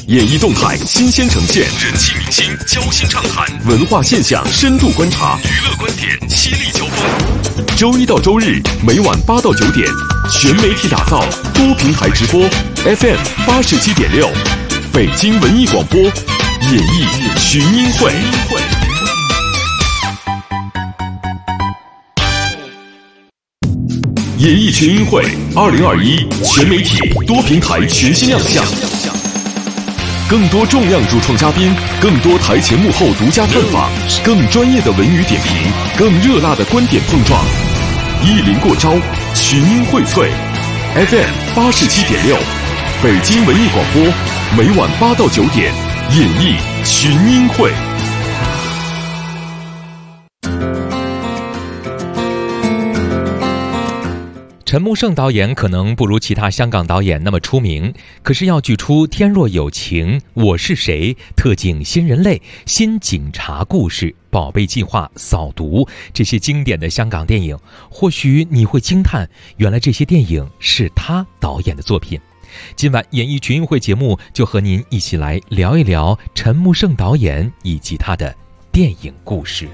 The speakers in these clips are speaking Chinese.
演艺动态新鲜呈现，人气明星交心畅谈，文化现象深度观察，娱乐观点犀利交锋。周一到周日每晚8到9点，全媒体打造，多平台直播 ，FM 87.6，北京文艺广播，演艺群英会。演艺群英会2021全媒体多平台全新亮相，更多重量主创嘉宾，更多台前幕后独家探访，更专业的文娱点评，更热辣的观点碰撞，一临过招，群英荟萃。FM 87.6，北京文艺广播，每晚8到9点，演艺群英会。 陈木胜导演可能不如其他香港导演那么出名，可是要举出《天若有情》《我是谁》《特警新人类》《新警察故事》《宝贝计划》《扫毒》这些经典的香港电影，或许你会惊叹，原来这些电影是他导演的作品。今晚演艺群英会节目就和您一起来聊一聊陈木胜导演以及他的电影故事。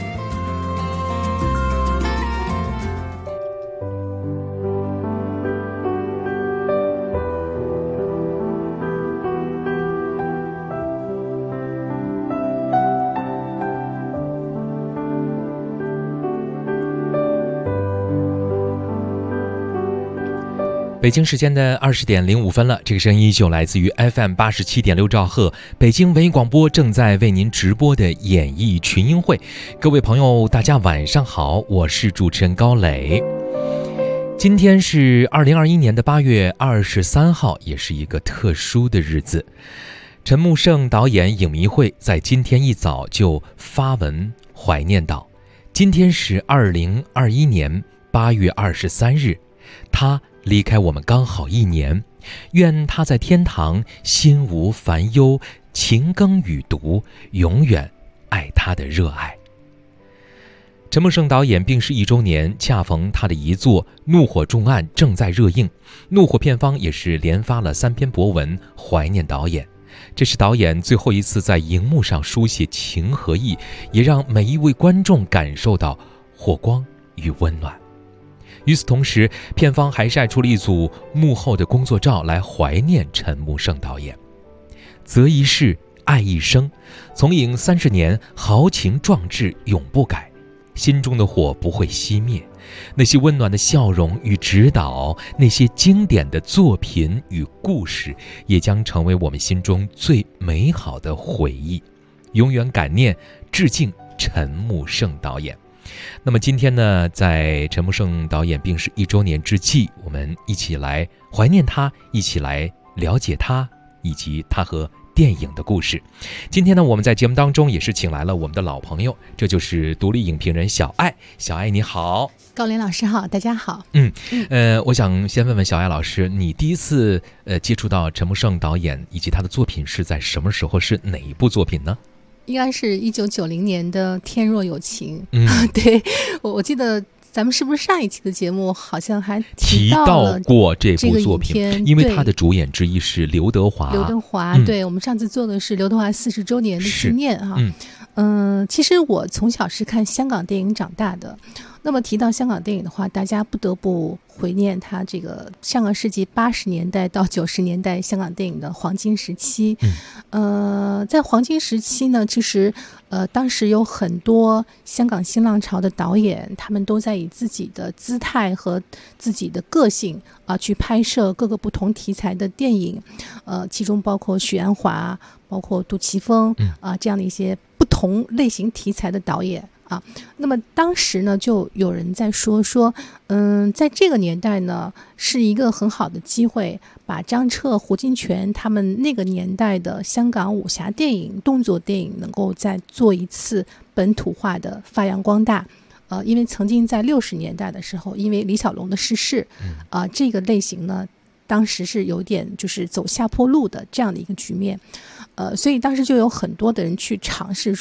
北京时间的20点05分了，这个声音就来自于 FM 87.6兆赫，北京文艺广播正在为您直播的演艺群英会。各位朋友，大家晚上好，我是主持人高磊。今天是2021年的8月23号，也是一个特殊的日子。陈木胜导演影迷会在今天一早就发文怀念道，今天是2021年8月23日，他离开我们刚好1年，愿他在天堂心无烦忧，勤耕雨读，永远爱他的热爱。陈木胜导演病逝1周年，恰逢他的遗作《怒火重案》正在热映，怒火片方也是连发了3篇博文怀念导演。这是导演最后一次在荧幕上书写情和义，也让每一位观众感受到火光与温暖。与此同时，片方还晒出了一组幕后的工作照来怀念陈木胜导演。择一世，爱一生，从影30年，豪情壮志永不改，心中的火不会熄灭。那些温暖的笑容与指导，那些经典的作品与故事，也将成为我们心中最美好的回忆。永远感念，致敬陈木胜导演。那么今天呢，在陈木胜导演病逝1周年之际，我们一起来怀念他，一起来了解他以及他和电影的故事。今天呢，我们在节目当中也是请来了我们的老朋友，这就是独立影评人小爱。小爱你好。 高林老师好，大家好。 我想先问问小爱老师，你第一次接触到陈木胜导演以及他的作品是在什么时候，是哪一部作品呢？ 应该是1990年的《天若有情》。对，我记得咱们是不是上一期的节目好像还提到过这部作品，因为他的主演之一是刘德华。 对，我们上次做的是刘德华40周年的纪念哈。其实我从小是看香港电影长大的。那么提到香港电影的话，大家不得不怀念他这个上个世纪80年代到90年代香港电影的黄金时期。在黄金时期呢，其实当时有很多香港新浪潮的导演，他们都在以自己的姿态和自己的个性去拍摄各个不同题材的电影。其中包括许鞍华，包括杜琪峰这样的一些不同类型题材的导演。那么当时呢，就有人在说，在这个年代呢，是一个很好的机会，把张彻、胡金铨他们那个年代的香港武侠电影、动作电影能够再做一次本土化的发扬光大。因为曾经在60年代的时候，因为李小龙的逝世，这个类型呢，当时是有点就是走下坡路的这样的一个局面。所以当时就有很多的人去尝试说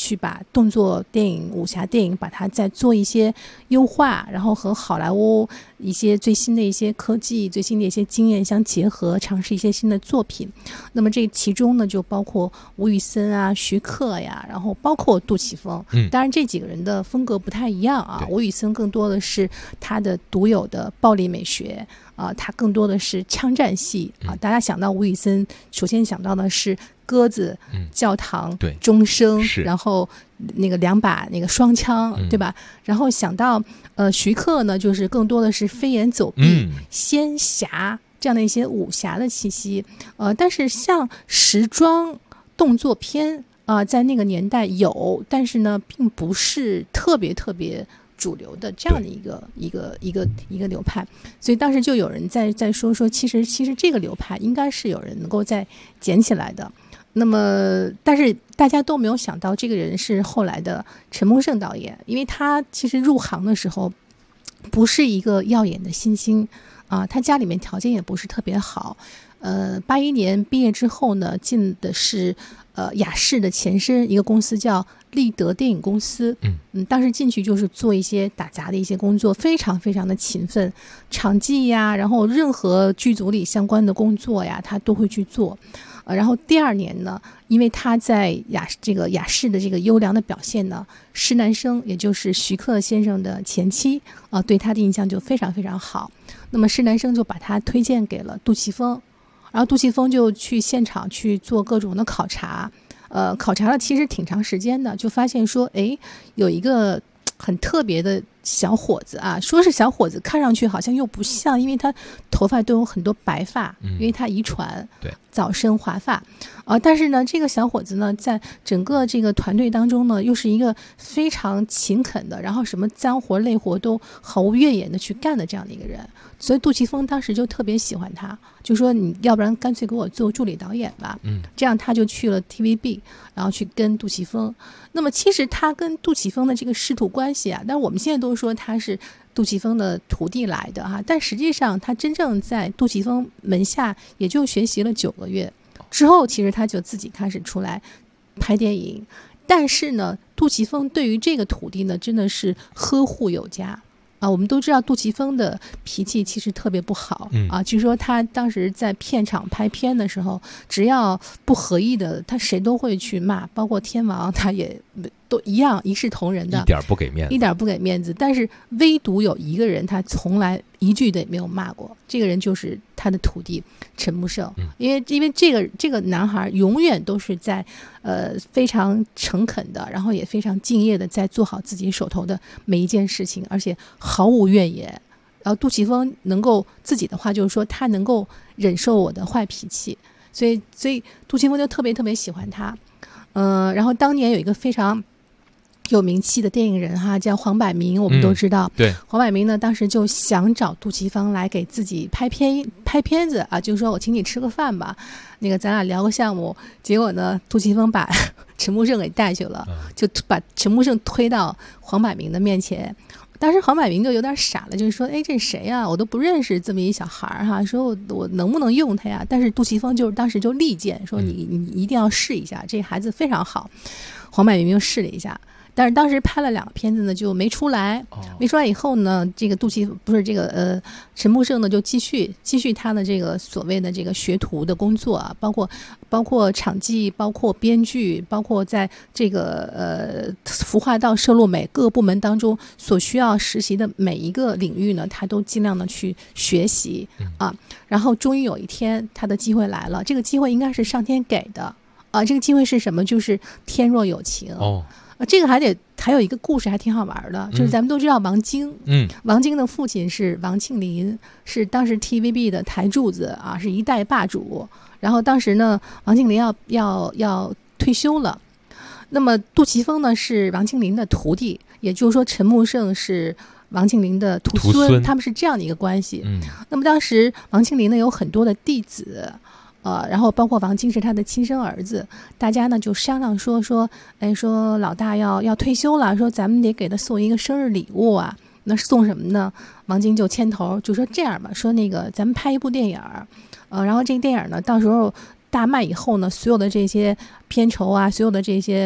去把动作电影、武侠电影把它再做一些优化，然后和好莱坞一些最新的一些科技、最新的一些经验相结合，尝试一些新的作品。那么这其中呢，就包括吴宇森啊、徐克呀，然后包括杜琪峰。当然这几个人的风格不太一样啊。吴宇森更多的是他的独有的暴力美学。他更多的是枪战戏啊！大家想到吴宇森，首先想到的是鸽子、教堂、钟声，然后那个2把那个双枪，对吧？然后想到徐克呢，就是更多的是飞檐走壁、仙侠这样的一些武侠的气息。但是像时装动作片在那个年代有，但是呢，并不是特别主流的这样的一个流派，所以当时就有人在说，其实这个流派应该是有人能够再捡起来的。那么，但是大家都没有想到，这个人是后来的陈木胜导演，因为他其实入行的时候不是一个耀眼的新星啊，他家里面条件也不是特别好。81年毕业之后呢，进的是雅士的前身一个公司叫立德电影公司。当时进去就是做一些打杂的一些工作，非常的勤奋，场记呀，然后任何剧组里相关的工作呀，他都会去做。然后第2年呢，因为他在雅士的这个优良的表现呢，施南生也就是徐克先生的前妻对他的印象就非常好。那么施南生就把他推荐给了杜琪峰。然后杜琪峰就去现场去做各种的考察，考察了其实挺长时间的，就发现说，有一个很特别的小伙子啊，说是小伙子，看上去好像又不像，因为他头发都有很多白发，因为他遗传早生华发但是呢，这个小伙子呢，在整个这个团队当中呢，又是一个非常勤恳的，然后什么脏活累活都毫无怨言的去干的这样的一个人，所以杜琪峰当时就特别喜欢他，就说你要不然干脆给我做助理导演吧。这样他就去了 TVB， 然后去跟杜琪峰。那么其实他跟杜琪峰的这个师徒关系啊，但是我们现在都说他是杜琪峰的徒弟来的但实际上他真正在杜琪峰门下也就学习了9个月之后，其实他就自己开始出来拍电影。但是呢，杜琪峰对于这个徒弟呢，真的是呵护有加我们都知道杜琪峰的脾气其实特别不好据说他当时在片场拍片的时候，只要不合意的，他谁都会去骂，包括天王他也都一样，一视同仁的， 一点不给面子。 但是唯独有一个人，他从来一句的也没有骂过，这个人就是他的徒弟陈木胜。因为这个男孩永远都是在非常诚恳的，然后也非常敬业的在做好自己手头的每一件事情，而且毫无怨言。然后杜琪峰能够自己的话就是说，他能够忍受我的坏脾气，所以杜琪峰就特别喜欢他。然后当年有一个非常有名气的电影人叫黄百鸣，我们都知道。 对， 黄百鸣呢，当时就想找杜琪峰来给自己拍片子就说我请你吃个饭吧，那个咱俩聊个项目。结果呢，杜琪峰把陈木胜给带去了，就把陈木胜推到黄百鸣的面前。当时黄百鸣就有点傻了，就是说，这谁呀？我都不认识这么一小孩说我能不能用他呀？但是杜琪峰就是当时就力荐说你一定要试一下，这孩子非常好。黄百鸣就试了一下，但是当时拍了2个片子呢，就没出来。没出来以后呢，这个陈木胜呢就继续他的这个所谓的这个学徒的工作包括场记，包括编剧，包括在这个服化道、摄录美各个部门当中所需要实习的每一个领域呢，他都尽量的去学习然后终于有一天他的机会来了，这个机会应该是上天给的这个机会是什么？就是天若有情这个还有一个故事还挺好玩的，就是咱们都知道王晶，王晶的父亲是王庆林，是当时 TVB 的台柱子是一代霸主。然后当时呢，王庆林要退休了，那么杜琪峰呢是王庆林的徒弟，也就是说陈木胜是王庆林的徒孙，他们是这样的一个关系。那么当时王庆林呢有很多的弟子。然后包括王晶是他的亲生儿子，大家呢就商量说老大要退休了，说咱们得给他送一个生日礼物那送什么呢？王晶就牵头就说这样吧，说那个咱们拍一部电影然后这个电影呢到时候大卖以后呢，所有的这些片酬啊，所有的这些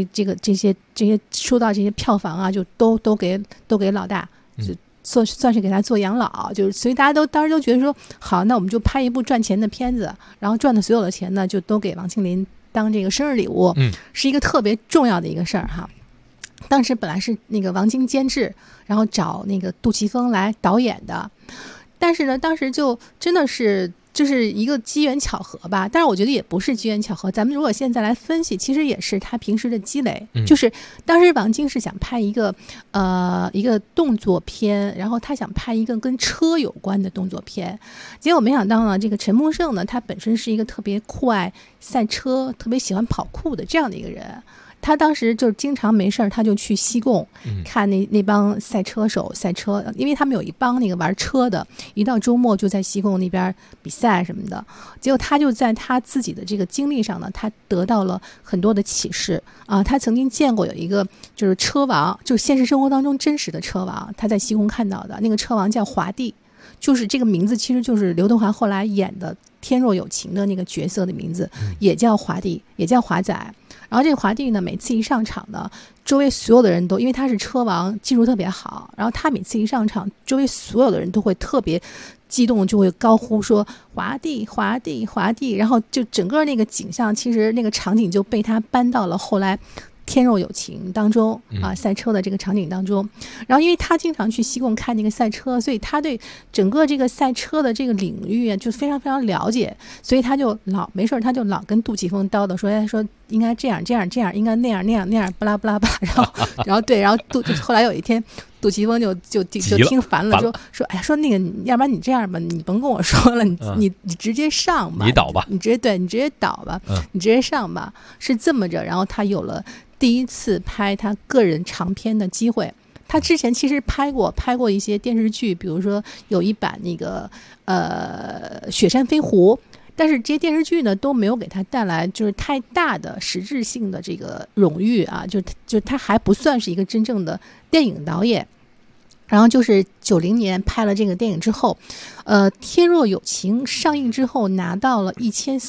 收到这些票房啊，就都给老大，就算是给他做养老，就是所以大家当时都觉得说，好，那我们就拍一部赚钱的片子，然后赚的所有的钱呢，就都给王庆林当这个生日礼物，是一个特别重要的一个事儿哈。当时本来是那个王晶监制，然后找那个杜琪峰来导演的，但是呢，当时就真的是就是一个机缘巧合吧。但是我觉得也不是机缘巧合，咱们如果现在来分析，其实也是他平时的积累。就是当时王晶是想拍一个动作片，然后他想拍一个跟车有关的动作片，结果没想到呢，这个陈木胜呢，他本身是一个特别酷爱赛车、特别喜欢跑酷的这样的一个人。他当时就是经常没事他就去西贡看那帮赛车手赛车，因为他们有一帮那个玩车的，一到周末就在西贡那边比赛什么的。结果他就在他自己的这个经历上呢，他得到了很多的启示啊。他曾经见过有一个就是车王，就是现实生活当中真实的车王，他在西贡看到的那个车王叫华帝，就是这个名字其实就是刘德华后来演的《天若有情》的那个角色的名字，也叫华帝，也叫华仔。然后这个华帝呢，每次一上场呢，周围所有的人都因为他是车王，技术特别好，然后他每次一上场，周围所有的人都会特别激动，就会高呼说华帝华帝华帝，然后就整个那个景象，其实那个场景就被他搬到了后来天若有情当中啊，赛车的这个场景当中。然后因为他经常去西贡看那个赛车，所以他对整个这个赛车的这个领域就非常非常了解，所以他就没事他就老跟杜琪峰叨叨说应该这样这样这样，应该那样那样那样，巴拉巴拉巴。然后后来有一天杜琪峰就听烦了，说哎呀，说那个要不然你这样吧，你甭跟我说了，你直接上吧， 你导吧， 你直接导吧，你直接上吧，是这么着。然后他有了第一次拍他个人长片的机会。他之前其实拍过一些电视剧，比如说有一版那个雪山飞狐，但是这些电视剧呢都没有给他带来就是太大的实质性的这个荣誉啊，就他还不算是一个真正的电影导演。然后就是90年拍了这个电影之后，天若有情上映之后拿到了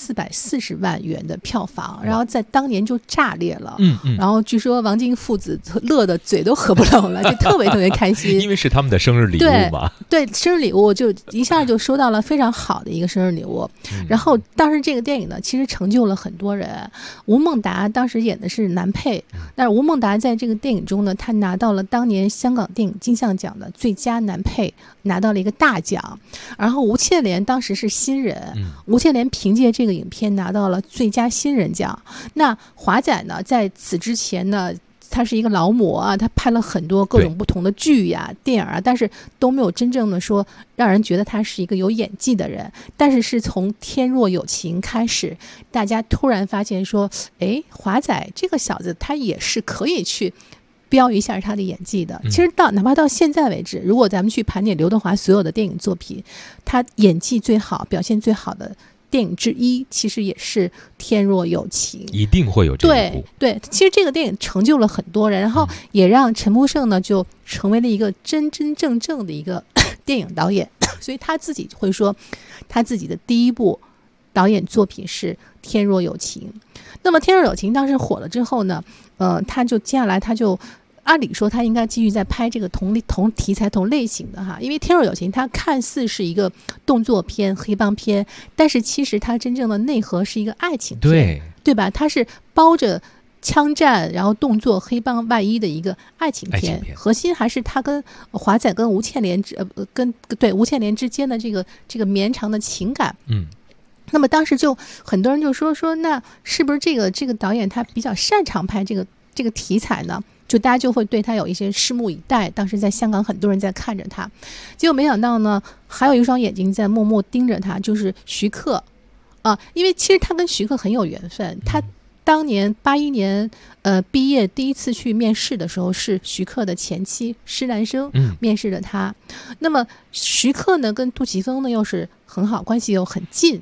1440万元的票房，然后在当年就炸裂了。然后据说王晶父子乐得嘴都合不拢了，就特别特别开心， 因为是他们的生日礼物嘛。 对，生日礼物就一下就收到了非常好的一个生日礼物。然后当时这个电影呢，其实成就了很多人。吴孟达当时演的是男配，但是吴孟达在这个电影中呢，他拿到了当年香港电影金像奖的最佳男配，拿到了一个大奖。然后吴倩莲当时是新人，吴倩莲凭借这个影片拿到了最佳新人奖。那华仔呢，在此之前呢，他是一个劳模啊，他拍了很多各种不同的剧呀、电影啊，但是都没有真正的说让人觉得他是一个有演技的人。但是是从《天若有情》开始，大家突然发现说，哎，华仔这个小子他也是可以去标一下他的演技的。其实哪怕到现在为止，如果咱们去盘点刘德华所有的电影作品，他演技最好、表现最好的电影之一，其实也是《天若有情》， 一定会有这一部。 对，其实这个电影成就了很多人，然后也让陈木胜呢就成为了一个真真正正的一个电影导演。所以他自己会说，他自己的第一部导演作品是《天若有情》。那么《天若有情》当时火了之后呢，他就接下来他就按理说他应该继续在拍这个同题材同类型的哈，因为《天若有情》它看似是一个动作片、黑帮片，但是其实它真正的内核是一个爱情片，对吧？它是包着枪战然后动作黑帮外衣的一个爱情片，核心还是他跟华仔跟吴倩莲吴倩莲之间的这个绵长的情感。那么当时就很多人就说那是不是这个导演他比较擅长拍这个题材呢？就大家就会对他有一些拭目以待。当时在香港很多人在看着他，结果没想到呢，还有一双眼睛在默默盯着他，就是徐克啊。因为其实他跟徐克很有缘分，他当年81年毕业第一次去面试的时候，是徐克的前妻施兰生面试的他。那么徐克呢跟杜琪峰呢又是很好，关系又很近。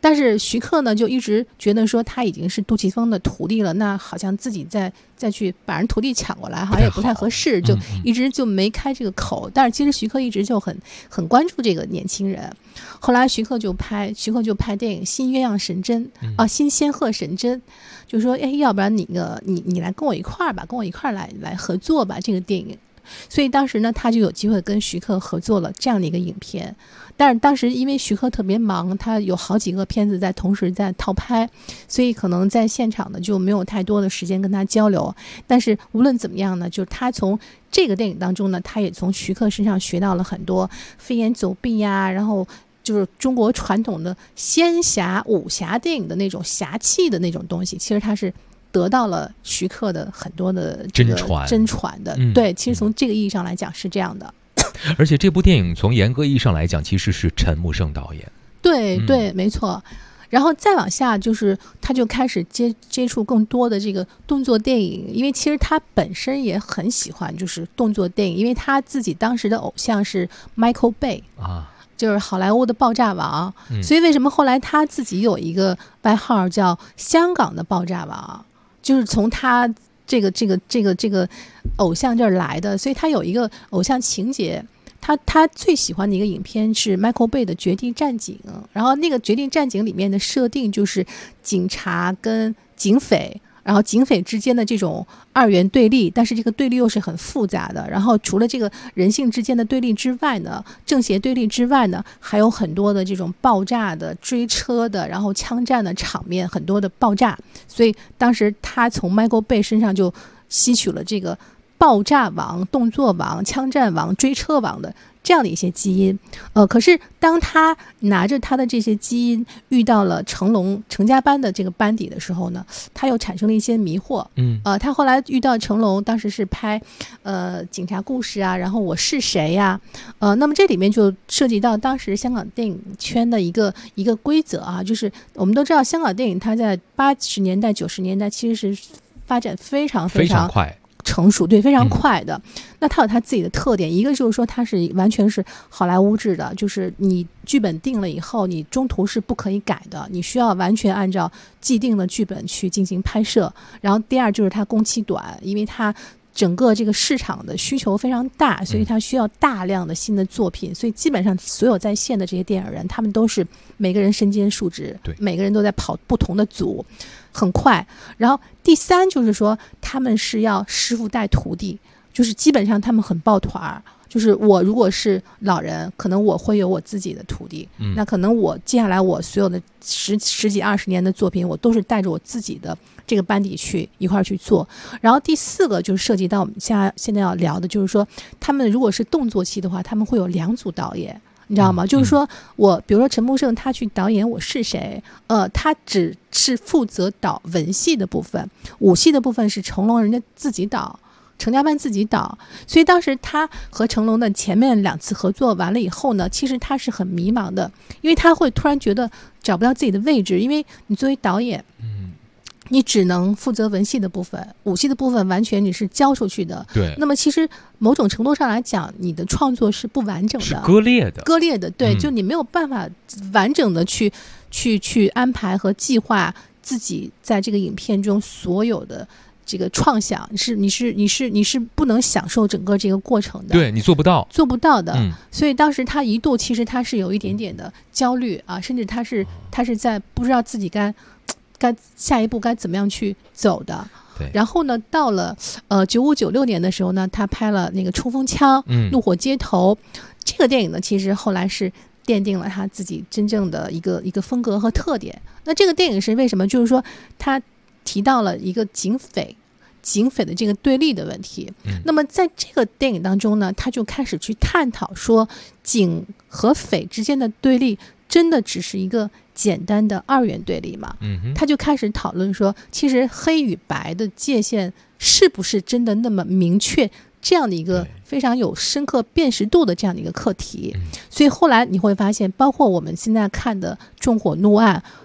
但是徐克呢就一直觉得说他已经是杜琪峰的徒弟了，那好像自己再去把人徒弟抢过来好像也不太合适，就一直就没开这个口。但是其实徐克一直就很关注这个年轻人。后来徐克就拍电影《新鸳鸯神针》新仙鹤神针，就说要不然你来跟我一块儿吧，跟我一块儿来合作吧这个电影。所以当时呢他就有机会跟徐克合作了这样的一个影片。但是当时因为徐克特别忙，他有好几个片子同时在套拍，所以可能在现场呢就没有太多的时间跟他交流。但是无论怎么样呢，就是他从这个电影当中呢，他也从徐克身上学到了很多飞檐走壁呀，然后就是中国传统的仙侠武侠电影的那种侠气的那种东西，其实他是得到了徐克的很多的真传的。对，其实从这个意义上来讲是这样的。 而且这部电影从严格意义上来讲其实是陈木胜导演。 对，没错。然后再往下就是他就开始接触更多的这个动作电影，因为其实他本身也很喜欢就是动作电影，因为他自己当时的偶像是 Michael Bay 就是好莱坞的爆炸王。所以为什么后来他自己有一个外号叫香港的爆炸王，就是从他这个偶像这儿来的。所以他有一个偶像情节，他最喜欢的一个影片是 Michael Bay 的《绝地战警》，然后那个《绝地战警》里面的设定就是警察跟警匪，然后警匪之间的这种二元对立，但是这个对立又是很复杂的。然后除了这个人性之间的对立之外呢，正邪对立之外呢，还有很多的这种爆炸的、追车的，然后枪战的场面，很多的爆炸。所以当时他从 Michael Bay 身上就吸取了这个爆炸王、动作王、枪战王、追车王的这样的一些基因。可是当他拿着他的这些基因遇到了成家班的这个班底的时候呢，他又产生了一些迷惑。他后来遇到成龙，当时是拍警察故事啊，然后我是谁呀？那么这里面就涉及到当时香港电影圈的一个规则啊，就是我们都知道香港电影它在80年代90年代其实是发展非常快成熟，对，非常快的。那它有它自己的特点，一个就是说它是完全是好莱坞制的，就是你剧本定了以后，你中途是不可以改的，你需要完全按照既定的剧本去进行拍摄。然后第二就是它工期短，因为它整个这个市场的需求非常大，所以它需要大量的新的作品。所以基本上所有在线的这些电影人，他们都是每个人身兼数职，每个人都在跑不同的组，很快。然后第三就是说他们是要师傅带徒弟，就是基本上他们很抱团，就是我如果是老人，可能我会有我自己的徒弟，那可能我接下来我所有的十几20年的作品，我都是带着我自己的这个班底去一块去做。然后第四个就是涉及到我们现在要聊的，就是说他们如果是动作戏的话，他们会有2组导演，你知道吗？就是说比如说陈木胜他去导演我是谁，他只是负责导文戏的部分，武戏的部分是成龙人家自己导，成家班自己导。所以当时他和成龙的前面2次合作完了以后呢，其实他是很迷茫的，因为他会突然觉得找不到自己的位置，因为你作为导演你只能负责文戏的部分，武戏的部分完全你是交出去的。 对。 那么其实某种程度上来讲，你的创作是不完整的， 是割裂的。 对，就你没有办法完整的去安排和计划自己在这个影片中所有的这个创想，你是不能享受整个这个过程的。 对，你做不到的。所以当时他一度其实他是有一点点的焦虑啊，甚至他是在不知道自己该下一步该怎么样去走的。 对。 然后呢，到了95、96年的时候呢，他拍了那个冲锋枪、怒火街头这个电影呢，其实后来是奠定了他自己真正的一个风格和特点。那这个电影是为什么？就是说他提到了一个警匪的这个对立的问题。那么在这个电影当中呢，他就开始去探讨说，警和匪之间的对立真的只是一个简单的二元对立吗？他就开始讨论说，其实黑与白的界限是不是真的那么明确，这样的一个非常有深刻辨识度的这样的一个课题。所以后来你会发现，包括我们现在看的《纵火怒案》，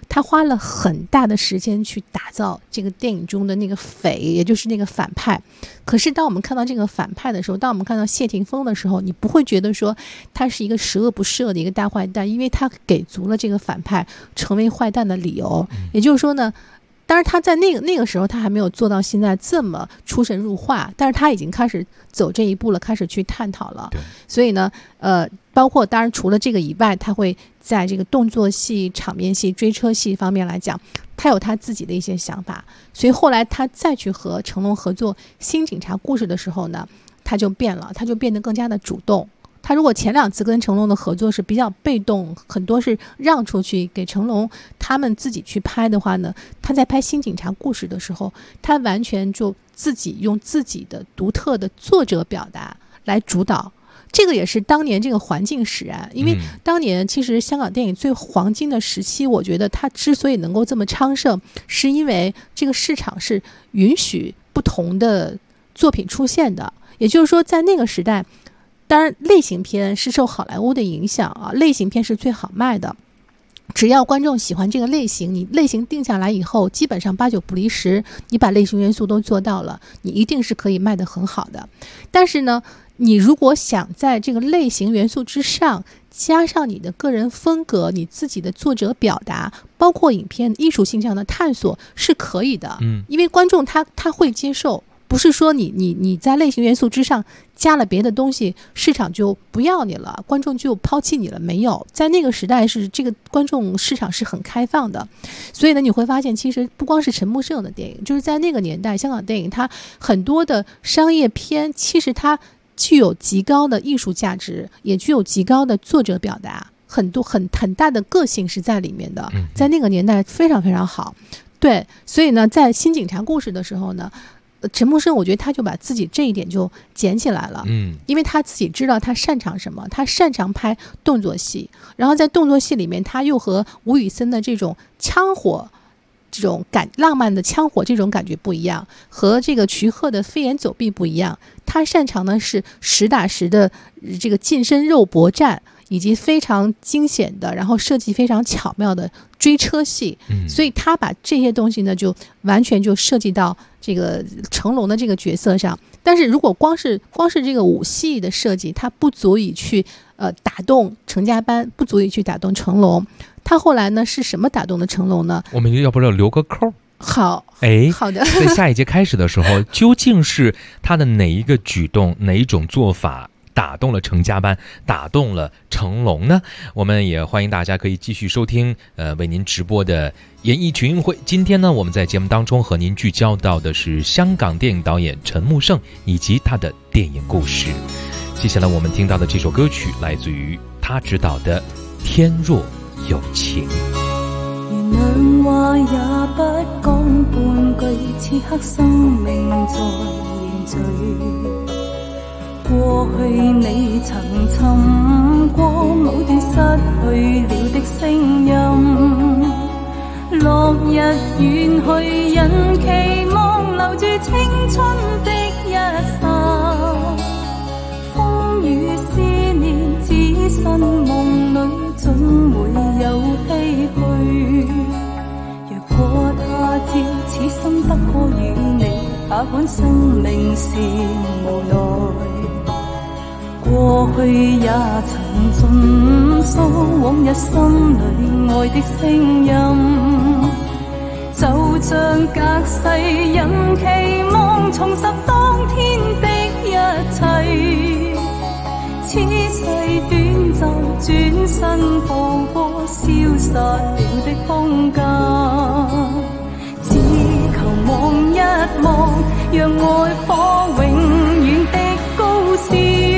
他花了很大的时间去打造这个电影中的那个匪，也就是那个反派。可是当我们看到这个反派的时候，当我们看到谢霆锋的时候，你不会觉得说他是一个十恶不赦的一个大坏蛋，因为他给足了这个反派成为坏蛋的理由。也就是说呢，当然他在那个时候他还没有做到现在这么出神入化，但是他已经开始走这一步了，开始去探讨了。所以呢包括当然除了这个以外，他会在这个动作戏、场面戏、追车戏方面来讲，他有他自己的一些想法。所以后来他再去和成龙合作《新警察故事》的时候呢，他就变了，他就变得更加的主动。他如果前2次跟成龙的合作是比较被动，很多是让出去给成龙他们自己去拍的话呢，他在拍《新警察故事》的时候，他完全就自己用自己的独特的作者表达来主导。这个也是当年这个环境使然，因为当年其实香港电影最黄金的时期，我觉得它之所以能够这么昌盛，是因为这个市场是允许不同的作品出现的。也就是说在那个时代，当然类型片是受好莱坞的影响啊，类型片是最好卖的，只要观众喜欢这个类型，你类型定下来以后，基本上8、9不离10，你把类型元素都做到了，你一定是可以卖得很好的。但是呢，你如果想在这个类型元素之上加上你的个人风格，你自己的作者表达，包括影片艺术性上的探索，是可以的。因为观众他会接受，不是说你在类型元素之上加了别的东西，市场就不要你了，观众就抛弃你了。没有，在那个时代是这个观众市场是很开放的。所以呢，你会发现其实不光是陈木胜的电影，就是在那个年代香港电影它很多的商业片，其实它具有极高的艺术价值，也具有极高的作者表达，很大的个性是在里面的，在那个年代非常非常好。对，所以呢，在新警察故事的时候呢，陈木胜我觉得他就把自己这一点就捡起来了，因为他自己知道他擅长什么，他擅长拍动作戏，然后在动作戏里面他又和吴宇森的这种枪火，这种浪漫的枪火这种感觉不一样，和这个徐鹤的飞檐走壁不一样。他擅长的是实打实的这个近身肉搏战，以及非常惊险的，然后设计非常巧妙的追车戏。所以他把这些东西呢，就完全就设计到这个成龙的这个角色上。但是如果光是这个武戏的设计，它不足以去打动成家班，不足以去打动成龙。他后来呢是什么打动的成龙呢？ 我们要不要留个扣？ 好，好的。 在下一节开始的时候，究竟是他的哪一个举动，哪一种做法打动了成家班，打动了成龙呢？我们也欢迎大家可以继续收听为您直播的演艺群英会。今天呢，我们在节目当中和您聚焦到的是香港电影导演陈木胜以及他的电影故事。接下来我们听到的这首歌曲来自于他执导的《天若有情》。 原谅話也不講半句，此刻生命在凝聚。過去你曾尋過某段失去了的聲音，落日遠去，人期望留住青春的一剎，風雨思念只身夢裏總會有唏噓。若果他朝此生不可與你，他看生命是無奈。過去也曾盡訴往日心裏愛的聲音，就像隔世人期望重拾當天的一切。此世短暫，轉身步過消失了的空間，只求望一望，讓愛火永遠的高燒。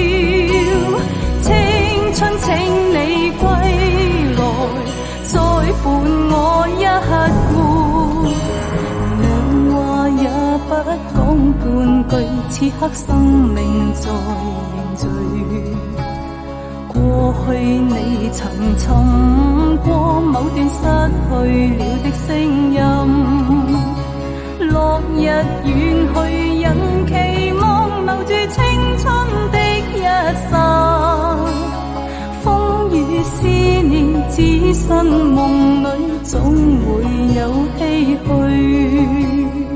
青春請你歸來，再伴我一回。兩話也不講半句，此刻生命在凝聚。過去你曾尋過某段失去了的聲音，落日遠去，人期望留住青春的一剎，風雨思念只身夢裏總會有唏噓。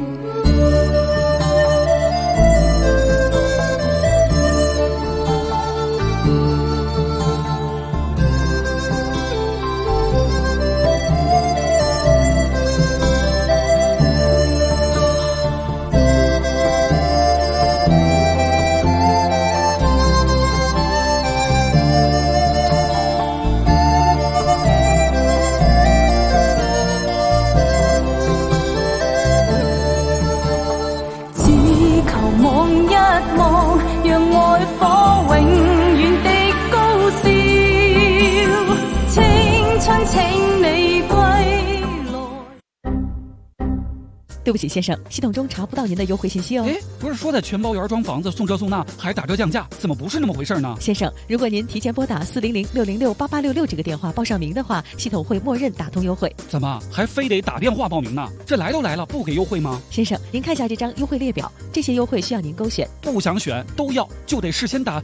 对不起，先生，系统中查不到您的优惠信息哦。 不是说的全包圆装房子送车送那还打折降价，怎么不是那么回事呢？ 先生，如果您提前拨打400-606-8866这个电话报上名的话，系统会默认打通优惠。 怎么还非得打电话报名呢？这来都来了，不给优惠吗？ 先生，您看一下这张优惠列表，这些优惠需要您勾选。 不想选都要，就得事先打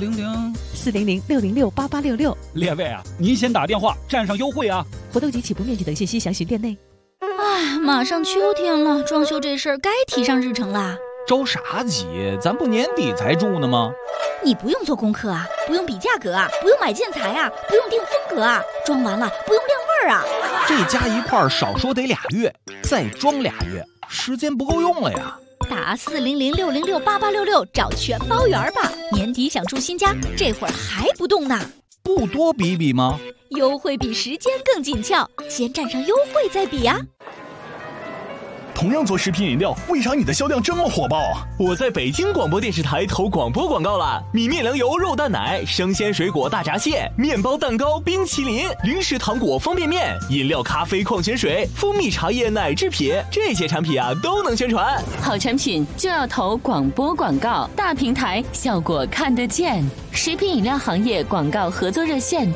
400-606-8866。 列位啊，您先打电话占上优惠啊！ 活动及起步面积等信息详询店内。 马上秋天了，装修这事儿该提上日程啦。 着啥急？咱不年底才住呢吗？ 你不用做功课啊，不用比价格啊，不用买建材啊，不用定风格啊，装完了不用晾味儿啊。 这加一块少说得2月，再装2月，时间不够用了呀。 打400-606-8866找全包圆吧。年底想住新家，这会儿还不动呢？ 不多比比吗？ 优惠比时间更紧俏，先占上优惠再比啊。 同样做食品饮料，为啥你的销量这么火爆啊？ 我在北京广播电视台投广播广告了，米面粮油肉蛋奶、生鲜水果大闸蟹、面包蛋糕、冰淇淋、零食糖果、方便面、饮料、咖啡、矿泉水、蜂蜜茶叶、奶制品，这些产品啊都能宣传。 好产品就要投广播广告，大平台效果看得见。食品饮料行业广告合作热线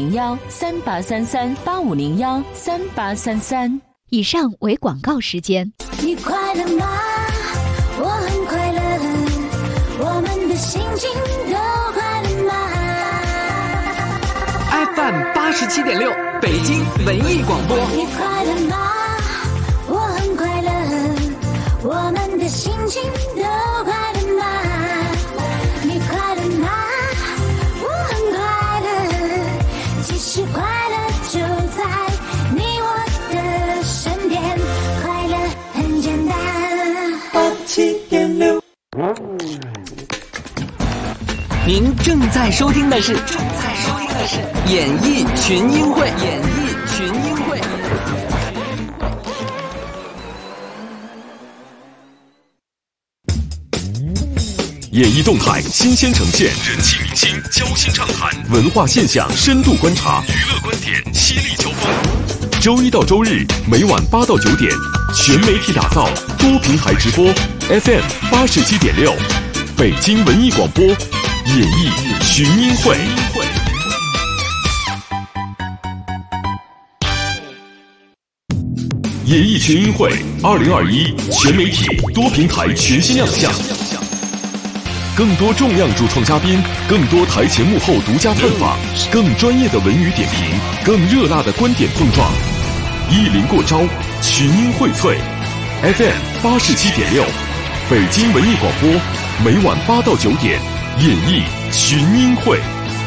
8501-3833-8501-3833。 以上为广告时间。 你快乐吗？我很快乐，我们的心情都快乐吗 ？FM 87.6，北京文艺广播。 你快乐吗？我很快乐，我们的心情都快乐吗？你快乐吗？我很快乐，其实快乐就在你我的身边，快乐很简单。87.6， 您正在收听的是演艺群英会。 演艺动态新鲜呈现，人气明星交心畅谈，文化现象深度观察，娱乐观点犀利交锋。周一到周日每晚8到9点，全媒体打造，多平台直播 FM 87.6，北京文艺广播，演艺群英会。演艺群英会2021全媒体多平台全新亮相。更多重量主创嘉宾，更多台前幕后独家探访，更专业的文娱点评，更热辣的观点碰撞，一临过招，群英荟萃。FM 87.6，北京文艺广播，每晚8到9点，演艺群英会。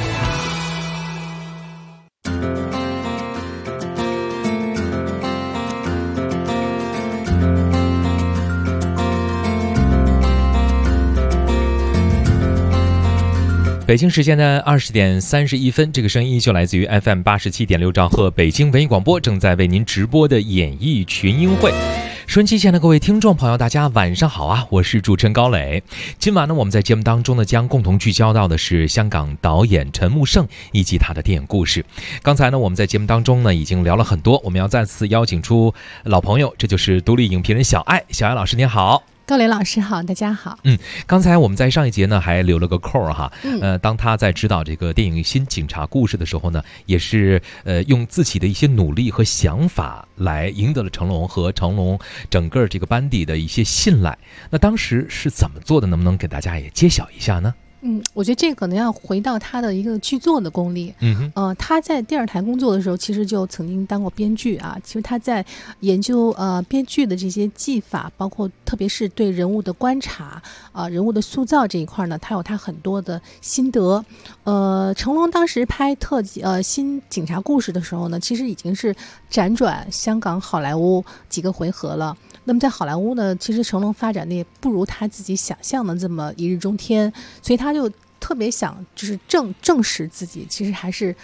北京时间的20点31分，这个声音依旧来自于 FM 87.6兆赫北京文艺广播，正在为您直播的演艺群英会。收音机前的各位听众朋友，大家晚上好啊！我是主持人高磊。今晚呢，我们在节目当中呢，将共同聚焦到的是香港导演陈木胜以及他的电影故事。刚才呢，我们在节目当中呢，已经聊了很多，我们要再次邀请出老朋友，这就是独立影评人小艾。小艾老师您好。 高磊老师好，大家好。 刚才我们在上一节呢还留了个扣哈，当他在指导这个电影《新警察故事》的时候呢，也是用自己的一些努力和想法来赢得了成龙和成龙整个这个班底的一些信赖。那当时是怎么做的？能不能给大家也揭晓一下呢？ 我觉得这个可能要回到他的一个剧作的功力。他在电视台工作的时候，其实就曾经当过编剧啊。其实他在研究编剧的这些技法，包括特别是对人物的观察人物的塑造这一块呢，他有他很多的心得。成龙当时拍新警察故事的时候呢，其实已经是辗转香港、好莱坞几个回合了。那么在好莱坞呢，其实成龙发展的也不如他自己想象的这么一日中天，所以他就特别想就是证实自己其实还是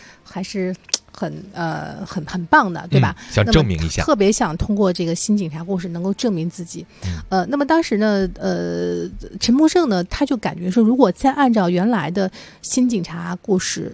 很棒的，对吧？ 想证明一下， 特别想通过这个新警察故事能够证明自己。那么当时呢，陈木胜呢，他就感觉说，如果再按照原来的新警察故事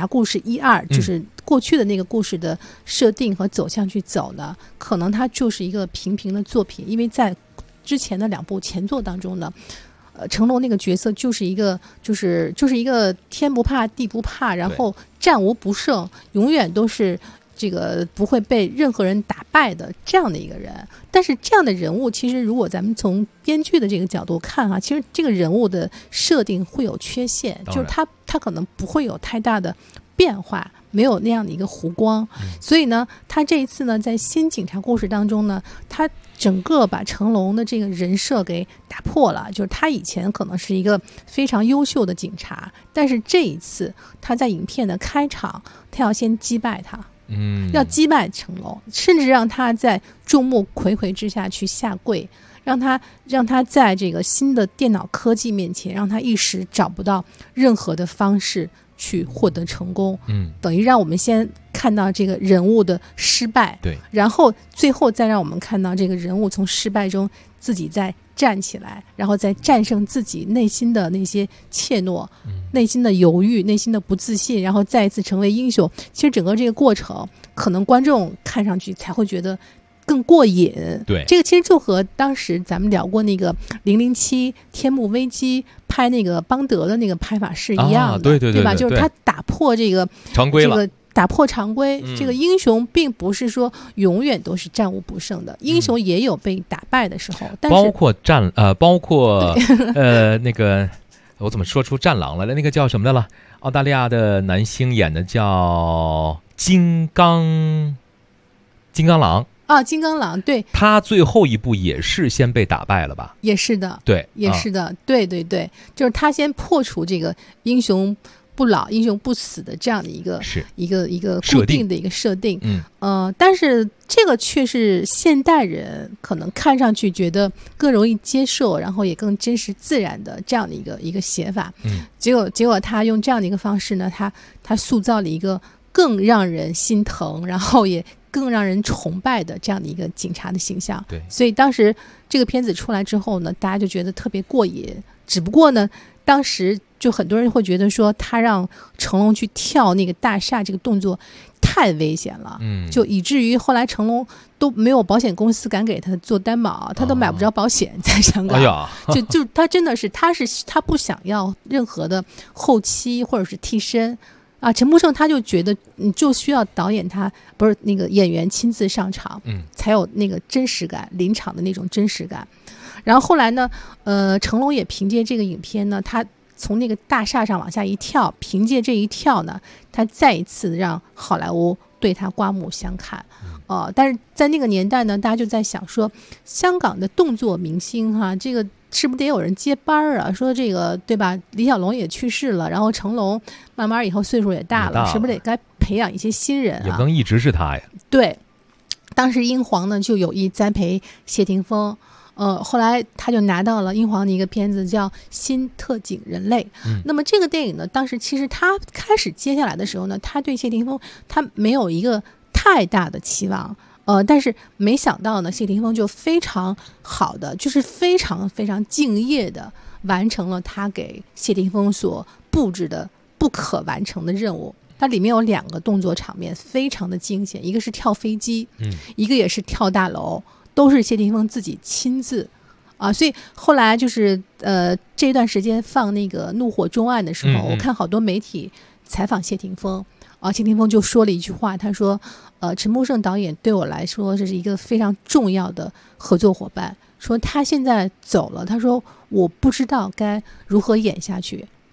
1、2，就是过去的那个故事的设定和走向去走呢，可能它就是一个平平的作品，因为在之前的2部前作当中呢。成龙那个角色就是一个天不怕地不怕，然后战无不胜，永远都是这个不会被任何人打败的这样的一个人。但是这样的人物，其实如果咱们从编剧的这个角度看其实这个人物的设定会有缺陷，就是他可能不会有太大的变化，没有那样的一个弧光。所以呢，他这一次呢，在新警察故事当中呢，他整个把成龙的这个人设给打破了。就是他以前可能是一个非常优秀的警察，但是这一次他在影片的开场，他要先击败他，要击败成龙，甚至让他在众目睽睽之下去下跪，让他在这个新的电脑科技面前，让他一时找不到任何的方式去获得成功。等于让我们先看到这个人物的失败， 对， 然后最后再让我们看到这个人物从失败中自己再站起来，然后再战胜自己内心的那些怯懦，内心的犹豫，内心的不自信，然后再一次成为英雄。其实整个这个过程，可能观众看上去才会觉得更过瘾。 对， 这个其实就和当时咱们聊过那个007天幕危机拍那个邦德的那个拍法是一样的，对吧？就是他打破这个常规了， 打破常规。这个英雄并不是说永远都是战无不胜的，英雄也有被打败的时候。但是包括那个我怎么说出战狼来了？那个叫什么的了？澳大利亚的男星演的叫金刚狼。 金刚狼，对， 他最后一部也是先被打败了吧？ 也是的， 对， 也是的，对，就是他先破除这个英雄不老、英雄不死的这样的一个固定的一个设定。但是这个却是现代人可能看上去觉得更容易接受，然后也更真实自然的这样的一个写法。结果他用这样的一个方式呢，他塑造了一个更让人心疼，然后也更让人崇拜的这样的一个警察的形象。 对， 所以当时这个片子出来之后呢，大家就觉得特别过瘾。只不过呢，当时就很多人会觉得说，他让成龙去跳那个大厦这个动作太危险了，就以至于后来成龙都没有保险公司敢给他做担保，他都买不着保险，在香港。就他真的是他不想要任何的后期或者是替身。陈木胜他就觉得你就需要导演他不是那个演员亲自上场，才有那个真实感，临场的那种真实感。然后后来呢，成龙也凭借这个影片呢，他从那个大厦上往下一跳，凭借这一跳呢，他再一次让好莱坞对他刮目相看。但是在那个年代呢，大家就在想说，香港的动作明星这个是不是得有人接班啊？说这个对吧？李小龙也去世了，然后成龙慢慢以后岁数也大了，是不是得该培养一些新人也不能一直是他呀。 对，当时英皇呢就有意栽培谢霆锋，后来他就拿到了英皇的一个片子叫《新特警人类》。那么这个电影呢，当时其实他开始接下来的时候呢，他对谢霆锋他没有一个太大的期望。但是没想到呢，谢霆锋就非常好的，就是非常非常敬业的完成了他给谢霆锋所布置的不可完成的任务。它里面有2个动作场面非常的惊险，一个是跳飞机，一个也是跳大楼，都是谢霆锋自己亲自所以后来就是这段时间放那个《怒火中案》的时候，我看好多媒体采访谢霆锋。谢霆锋就说了一句话，他说陈木胜导演对我来说这是一个非常重要的合作伙伴，说他现在走了，他说我不知道该如何演下去，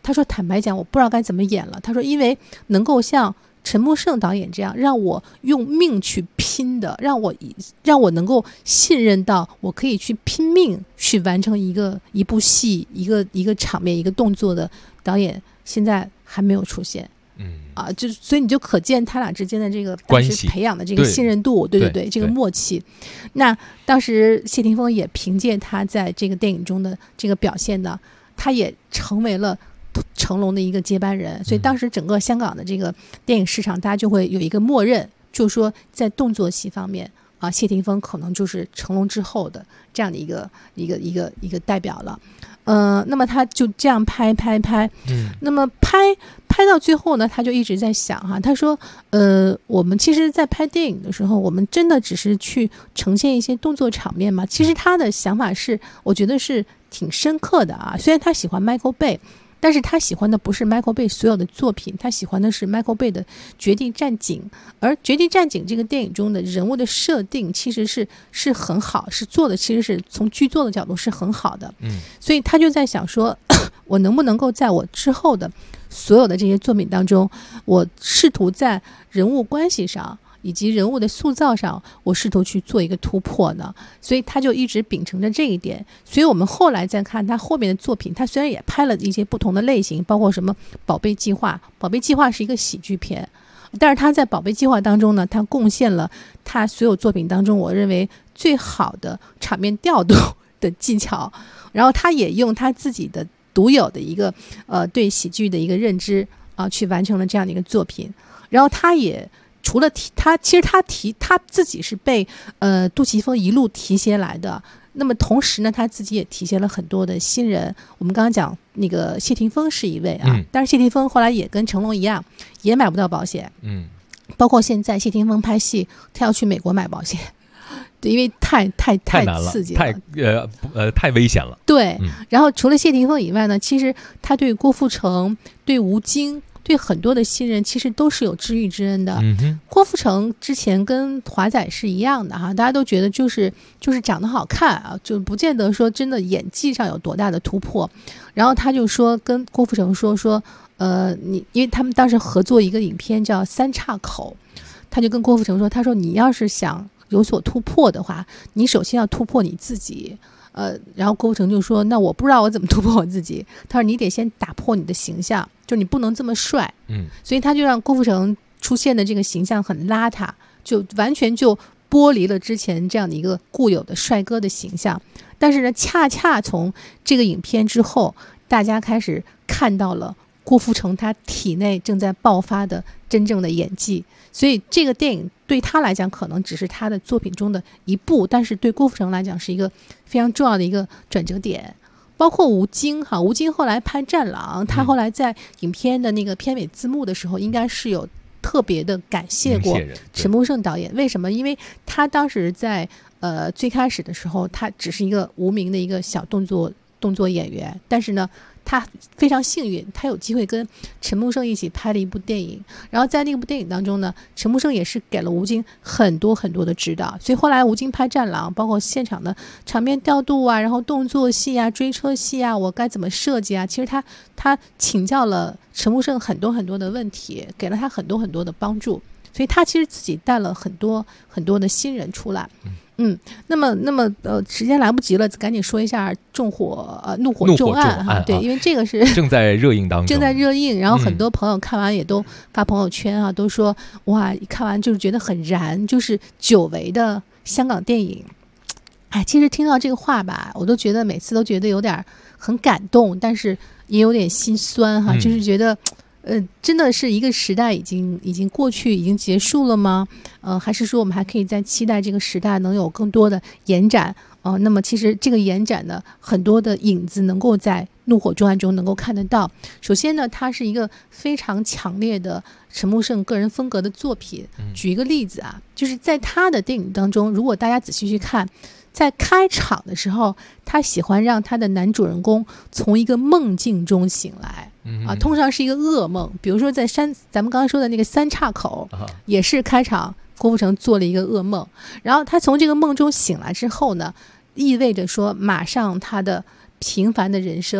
他说坦白讲我不知道该怎么演了，他说因为能够像陈木胜导演这样让我用命去拼的，让我能够信任到我可以去拼命去完成一部戏一个场面一个动作的导演现在还没有出现。就所以你就可见他俩之间的这个当时培养的这个信任度，对，这个默契。那当时谢霆锋也凭借他在这个电影中的这个表现呢，他也成为了成龙的一个接班人。所以当时整个香港的这个电影市场，大家就会有一个默认，就是说在动作戏方面谢霆锋可能就是成龙之后的这样的一个代表了。那么他就这样拍，那么拍到最后呢，他就一直在想他说我们其实在拍电影的时候，我们真的只是去呈现一些动作场面吗？其实他的想法是我觉得是挺深刻的虽然他喜欢 Michael Bay，但是他喜欢的不是 Michael Bay 所有的作品，他喜欢的是 Michael Bay 的《绝地战警》。而《绝地战警》这个电影中的人物的设定其实是很好，是做的其实是从剧作的角度是很好的。所以他就在想说我能不能够在我之后的所有的这些作品当中，我试图在人物关系上以及人物的塑造上，我试图去做一个突破呢。所以他就一直秉承着这一点。所以我们后来再看他后面的作品，他虽然也拍了一些不同的类型，包括什么宝贝计划，宝贝计划是一个喜剧片，但是他在宝贝计划当中呢，他贡献了他所有作品当中我认为最好的场面调度的技巧，然后他也用他自己的独有的一个对喜剧的一个认知去完成了这样的一个作品。然后他也除了他自己是被杜琪峰一路提携来的，那么同时呢他自己也提携了很多的新人。我们刚刚讲那个谢霆锋是一位但是谢霆锋后来也跟成龙一样也买不到保险，包括现在谢霆锋拍戏他要去美国买保险，对，因为太刺激了， 太危险了。 对，然后除了谢霆锋以外呢，其实他对郭富城对吴京对很多的新人其实都是有知遇之恩的。郭富城之前跟华仔是一样的大家都觉得就是长得好看就不见得说真的演技上有多大的突破。然后他就说跟郭富城说因为他们当时合作一个影片叫《三岔口》，他就跟郭富城说，他说你要是想有所突破的话，你首先要突破你自己。然后郭富城就说那我不知道我怎么突破我自己，他说你得先打破你的形象，就你不能这么帅。所以他就让郭富城出现的这个形象很邋遢，就完全就剥离了之前这样的一个固有的帅哥的形象。但是呢恰恰从这个影片之后，大家开始看到了郭富城他体内正在爆发的真正的演技。所以这个电影对他来讲可能只是他的作品中的一部，但是对郭富城来讲是一个非常重要的一个转折点。包括吴京吴京后来拍《战狼》，他后来在影片的那个片尾字幕的时候应该是有特别的感谢过陈木胜导演。为什么？因为他当时在最开始的时候他只是一个无名的一个小动作演员，但是呢他非常幸运，他有机会跟陈木胜一起拍了一部电影。然后在那部电影当中呢，陈木胜也是给了吴京很多很多的指导。所以后来吴京拍《战狼》，包括现场的场面调度然后动作戏追车戏我该怎么设计其实他请教了陈木胜很多很多的问题，给了他很多很多的帮助。所以他其实自己带了很多很多的新人出来。那么时间来不及了，赶紧说一下怒火重案对，因为这个是正在热映当中， 然后很多朋友看完也都发朋友圈都说哇，看完就是觉得很燃，就是久违的香港电影。其实听到这个话吧，我都觉得每次都觉得有点很感动，但是也有点心酸就是觉得真的是一个时代已经过去，已经结束了吗？还是说我们还可以再期待这个时代能有更多的延展？那么其实这个延展呢，很多的影子能够在《怒火重案》中能够看得到。首先呢，它是一个非常强烈的陈木胜个人风格的作品。举一个例子就是在他的电影当中，如果大家仔细去看，在开场的时候，他喜欢让他的男主人公从一个梦境中醒来。通常是一个噩梦。比如说在咱们刚刚说的那个三岔口，也是开场郭富城做了一个噩梦，然后他从这个梦中醒来之后呢，意味着说马上他的平凡的人生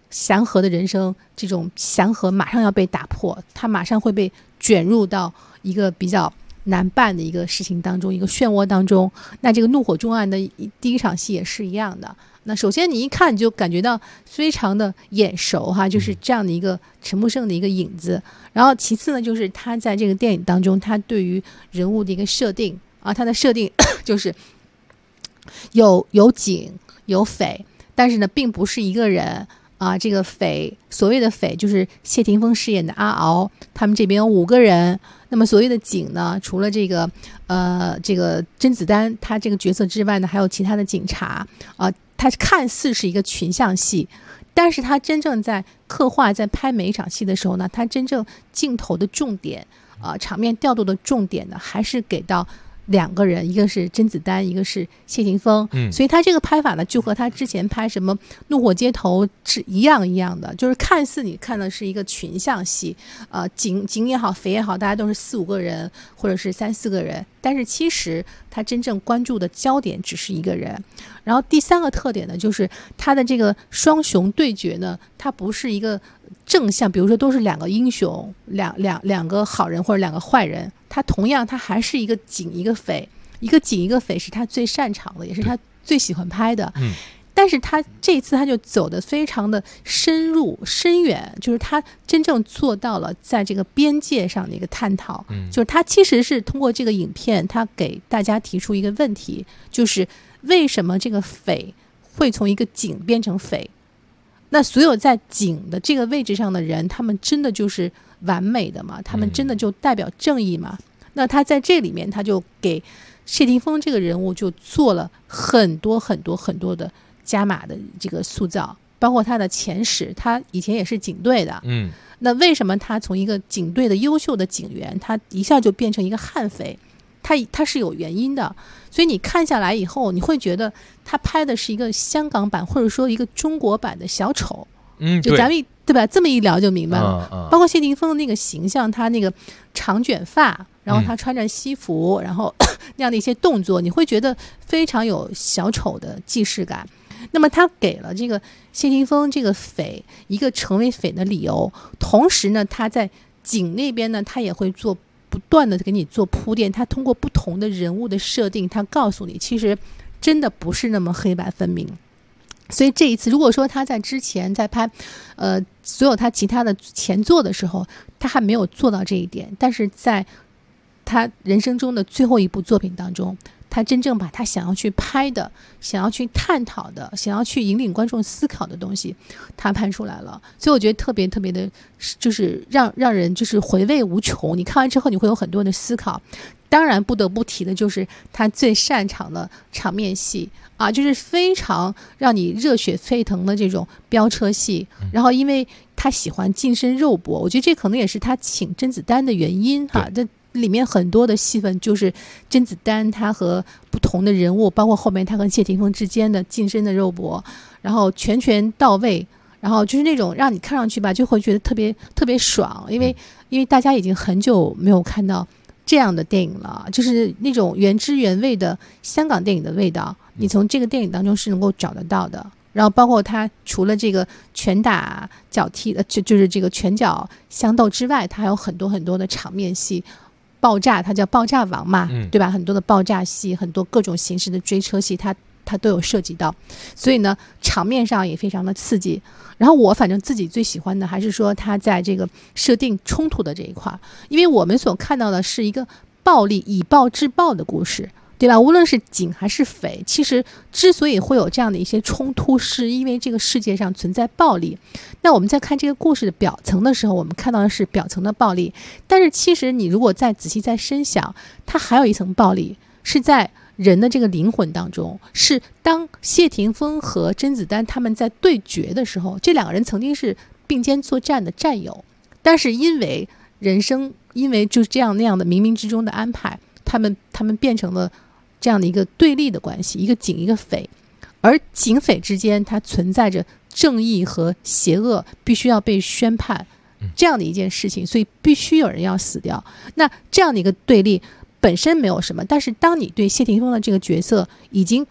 祥和的人生，这种祥和马上要被打破，他马上会被卷入到一个比较难办的一个事情当中，一个漩涡当中。那这个怒火中案的第一场戏也是一样的。那首先你一看你就感觉到非常的眼熟哈，就是这样的一个陈木胜的一个影子。然后其次呢，就是他在这个电影当中，他对于人物的一个设定啊，他的设定就是有警有匪，但是呢并不是一个人啊。这个匪，所谓的匪就是谢霆锋饰演的阿敖，他们这边有5个人。那么所谓的警呢，除了这个甄子丹他这个角色之外呢，还有其他的警察啊。它看似是一个群像戏，但是它真正在刻画在拍每一场戏的时候呢，它真正镜头的重点场面调度的重点呢，还是给到2个人，一个是甄子丹，一个是谢霆锋。所以他这个拍法呢，就和他之前拍什么《怒火街头》是一样的，就是看似你看的是一个群像戏，警也好，匪也好，大家都是4-5个人或者是3-4个人，但是其实他真正关注的焦点只是一个人。然后第3个特点呢，就是他的这个双雄对决呢，他不是一个正向，比如说都是2个英雄，两个好人或者2个坏人，他同样他还是一个警一个匪，一个警一个匪是他最擅长的，也是他最喜欢拍的。但是他这一次他就走得非常的深入深远，就是他真正做到了在这个边界上的一个探讨。就是他其实是通过这个影片，他给大家提出一个问题，就是为什么这个匪会从一个警变成匪？那所有在警的这个位置上的人，他们真的就是完美的吗？他们真的就代表正义吗？那他在这里面，他就给谢霆锋这个人物就做了很多的加码的这个塑造，包括他的前史，他以前也是警队的。那为什么他从一个警队的优秀的警员，他一下就变成一个悍匪？他是有原因的。所以你看下来以后，你会觉得他拍的是一个香港版或者说一个中国版的小丑。就咱们对吧？这么一聊就明白了。包括谢霆锋的那个形象，他那个长卷发，然后他穿着西服，然后那样的一些动作，你会觉得非常有小丑的既视感。那么他给了这个谢霆锋这个匪一个成为匪的理由，同时呢，他在警那边呢，他也会做不断的给你做铺垫，他通过不同的人物的设定，他告诉你其实真的不是那么黑白分明。所以这一次如果说他在之前在拍所有他其他的前作的时候，他还没有做到这一点，但是在他人生中的最后一部作品当中，他真正把他想要去拍的，想要去探讨的，想要去引领观众思考的东西他拍出来了。所以我觉得特别的就是让人就是回味无穷，你看完之后你会有很多的思考。当然不得不提的就是他最擅长的场面戏啊，就是非常让你热血沸腾的这种飙车戏。然后因为他喜欢近身肉搏，我觉得这可能也是他请甄子丹的原因哈。这里面很多的戏份就是甄子丹他和不同的人物，包括后面他跟谢霆锋之间的近身的肉搏，然后全到位，然后就是那种让你看上去吧就会觉得特别爽。因为大家已经很久没有看到这样的电影了，就是那种原汁原味的香港电影的味道，你从这个电影当中是能够找得到的。然后包括他除了这个拳打脚踢就是这个拳脚相斗之外，他还有很多的场面戏，爆炸，他叫爆炸王嘛，对吧？很多的爆炸戏，很多各种形式的追车戏，他都有涉及到。所以呢，场面上也非常的刺激。然后我反正自己最喜欢的还是说他在这个设定冲突的这一块，因为我们所看到的是一个暴力以暴制暴的故事，对吧？无论是警还是匪，其实之所以会有这样的一些冲突，是因为这个世界上存在暴力。那我们在看这个故事的表层的时候，我们看到的是表层的暴力，但是其实你如果再仔细再深想，它还有一层暴力是在人的这个灵魂当中，是当谢霆锋和甄子丹他们在对决的时候，这2个人曾经是并肩作战的战友，但是因为人生，因为就是这样那样的冥冥之中的安排，他们变成了这样的一个对立的关系，一个警一个匪，而警匪之间它存在着正义和邪恶必须要被宣判这样的一件事情，所以必须有人要死掉。那这样的一个对立本身没有什么，但是当你对谢霆锋的这个角色已经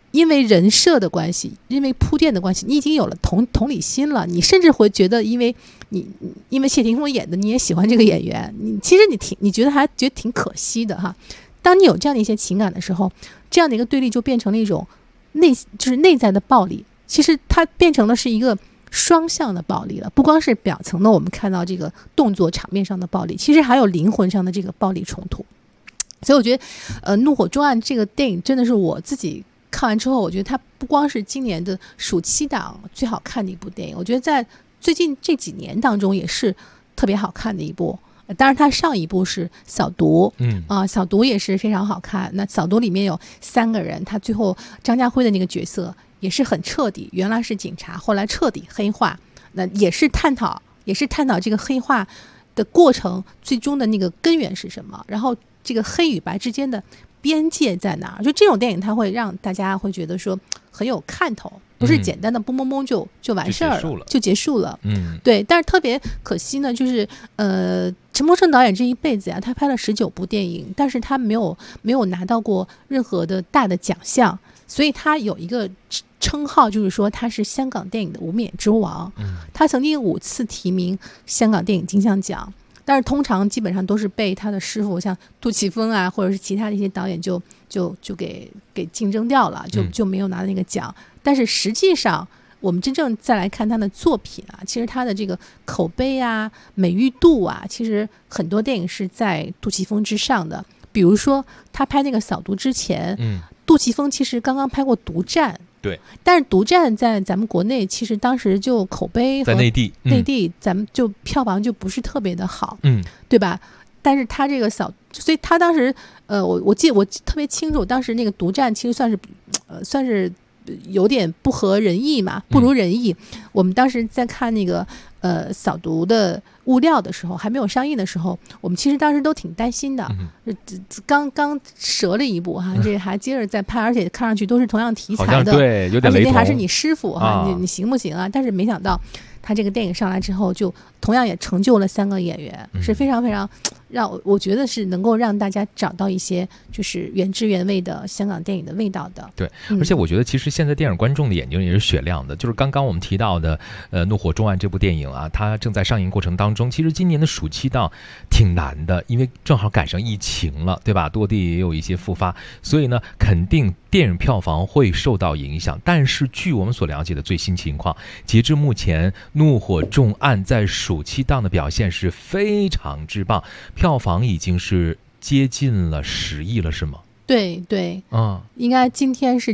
因为人设的关系，因为铺垫的关系，你已经有了同理心了，你甚至会觉得，因为谢霆锋演的，你也喜欢这个演员，其实你觉得挺可惜的哈。当你有这样的一些情感的时候，这样的一个对立就变成了一种就是内在的暴力，其实它变成了是一个双向的暴力了，不光是表层的我们看到这个动作场面上的暴力，其实还有灵魂上的这个暴力冲突。所以我觉得怒火重案这个电影真的是我自己看完之后，我觉得它不光是今年的暑期档最好看的一部电影，我觉得在最近这几年当中也是特别好看的一部。当然它上一部是扫毒，扫毒也是非常好看。那扫毒里面有3个人，他最后张家辉的那个角色也是很彻底，原来是警察，后来彻底黑化，那也是探讨这个黑化的过程最终的那个根源是什么，然后这个黑与白之间的边界在哪儿？就这种电影它会让大家会觉得说很有看头，不是简单的嘣嘣嘣就完事儿了，就结束了。对。但是特别可惜呢，就是陈木胜导演这一辈子呀，他拍了19部电影，但是他没有拿到过任何的大的奖项，所以他有一个称号，就是说他是香港电影的无冕之王。他曾经5次提名香港电影金像奖。但是通常基本上都是被他的师傅像杜琪峰啊，或者是其他的一些导演就给竞争掉了，就没有拿到那个奖。但是实际上我们真正再来看他的作品啊，其实他的这个口碑啊、美誉度啊，其实很多电影是在杜琪峰之上的。比如说他拍那个扫毒之前，杜琪峰其实刚刚拍过《独占》。 对， 但是《独占》在咱们国内其实当时就口碑在内地咱们就票房就不是特别的好，对吧？但是他这个所以他当时我记得我特别清楚，当时那个《独占》其实算是有点不合人意嘛，不如人意。我们当时在看那个扫毒的物料的时候，还没有上映的时候，我们其实当时都挺担心的。刚折了一部哈，这还接着再拍，而且看上去都是同样题材的， 对，有点雷同， 而且那还是你师傅哈，你行不行啊？但是没想到他这个电影上来之后，就同样也成就了3个演员，是非常非常让我觉得是能够让大家找到一些就是原汁原味的香港电影的味道的。 对，而且我觉得其实现在电影观众的眼睛也是雪亮的，就是刚刚我们提到的怒火重案这部电影啊，它正在上映过程当中。其实今年的暑期档挺难的，因为正好赶上疫情了，对吧？多地也有一些复发，所以呢肯定电影票房会受到影响。但是据我们所了解的最新情况，截至目前怒火重案在暑期档的表现是非常之棒，票房已经是接近了10亿了，是吗？ 对，应该今天是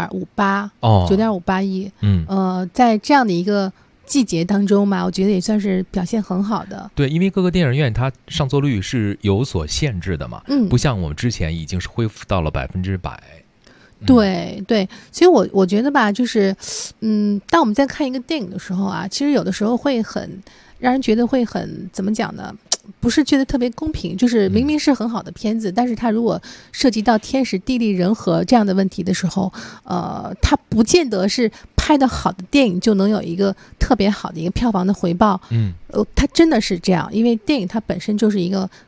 9.58亿。在这样的一个季节当中嘛，我觉得也算是表现很好的。 对，因为各个电影院它上座率是有所限制的嘛，不像我们之前已经是恢复到了100%。 对，所以我觉得吧，就是当我们在看一个电影的时候啊，其实有的时候会很让人觉得会很怎么讲呢？不是觉得特别公平，就是明明是很好的片子，但是它如果涉及到天时地利人和这样的问题的时候，它不见得是拍的好的电影就能有一个特别好的一个票房的回报。它真的是这样，因为电影它本身就是一个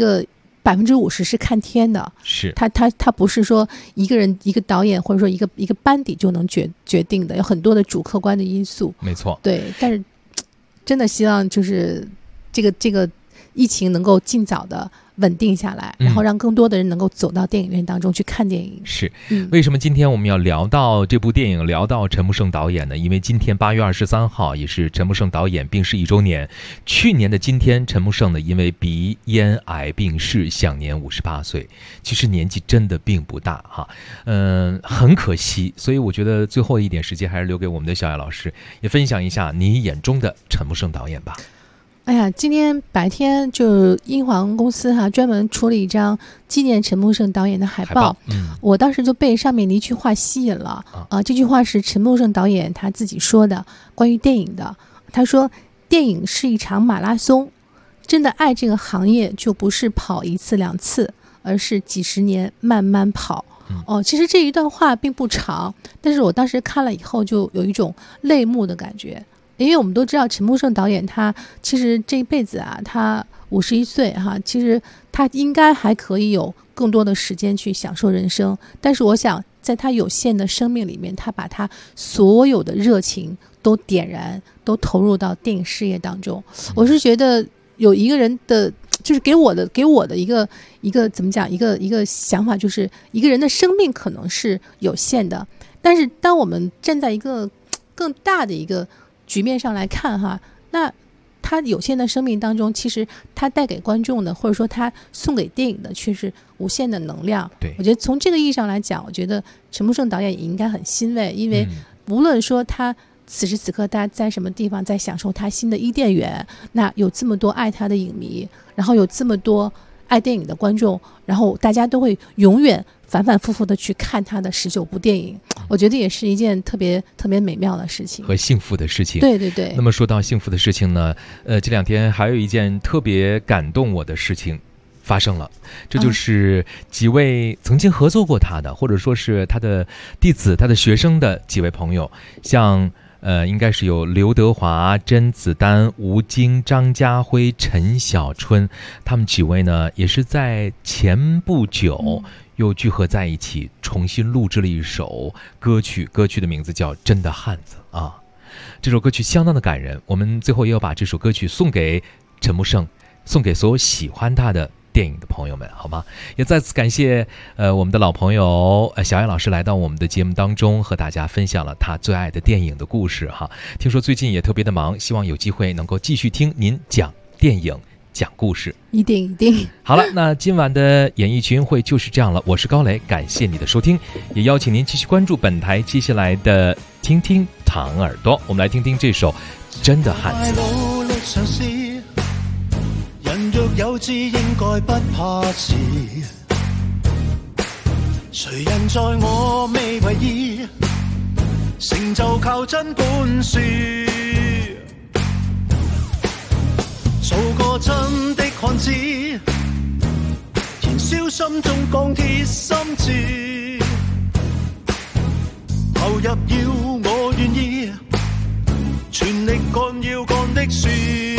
50%是看天的， 是它不是说一个人一个导演或者说一个班底就能决定的，有很多的主客观的因素。 没错， 对，但是真的希望就是这个疫情能够尽早的稳定下来，然后让更多的人能够走到电影院当中去看电影。 是，为什么今天我们要聊到这部电影，聊到陈木胜导演呢？因为今天8月23号也是陈木胜导演病逝1周年。去年的今天，陈木胜呢因为鼻咽癌病逝，享年58岁。其实年纪真的并不大哈，很可惜。所以我觉得最后一点时间还是留给我们的小艾老师，也分享一下你眼中的陈木胜导演吧。 哎呀，今天白天就英皇公司专门出了一张纪念陈木胜导演的海报。我当时就被上面的一句话吸引了这句话是陈木胜导演他自己说的，关于电影的。他说，电影是一场马拉松，真的爱这个行业就不是跑1次2次，而是几十年慢慢跑。其实这一段话并不长，但是我当时看了以后就有一种泪目的感觉。因为我们都知道陈木胜导演他其实这一辈子他51岁其实他应该还可以有更多的时间去享受人生，但是我想在在他有限的生命里面，他把他所有的热情都点燃，都投入到电影事业当中。我是觉得有一个人的，就是给我的一个怎么讲，一个想法，就是一个人的生命可能是有限的，但是当我们站在一个更大的一个局面上来看哈，那他有限的生命当中，其实他带给观众的，或者说他送给电影的，却是无限的能量。 对， 我觉得从这个意义上来讲，我觉得陈木胜导演也应该很欣慰，因为无论说他此时此刻他在什么地方在享受他新的伊甸园，那有这么多爱他的影迷，然后有这么多爱电影的观众，然后大家都会永远反反复复的去看他的19部电影，我觉得也是一件特别特别美妙的事情和幸福的事情。 对对对。 那么说到幸福的事情呢，这2天还有一件特别感动我的事情发生了，这就是几位曾经合作过他的，或者说是他的弟子、他的学生的几位朋友，像应该是有刘德华、甄子丹、吴京、张家辉、陈小春，他们几位呢也是在前不久又聚合在一起，重新录制了一首歌曲，歌曲的名字叫《真的汉子》啊。这首歌曲相当的感人，我们最后也要把这首歌曲送给陈木胜，送给所有喜欢他的电影的朋友们，好吗？也再次感谢我们的老朋友小艾老师来到我们的节目当中，和大家分享了他最爱的电影的故事哈。听说最近也特别的忙，希望有机会能够继续听您讲电影、讲故事。 一定一定。 好了，那今晚的演艺群英会就是这样了，我是高磊，感谢你的收听，也邀请您继续关注本台接下来的听听糖耳朵，我们来听听这首《真的汉子》。 人若有志，應該不怕遲。誰人在我未為意，成就靠真本事。做個真的漢子，燃燒心中鋼鐵心志。投入要我願意，全力幹要幹的事。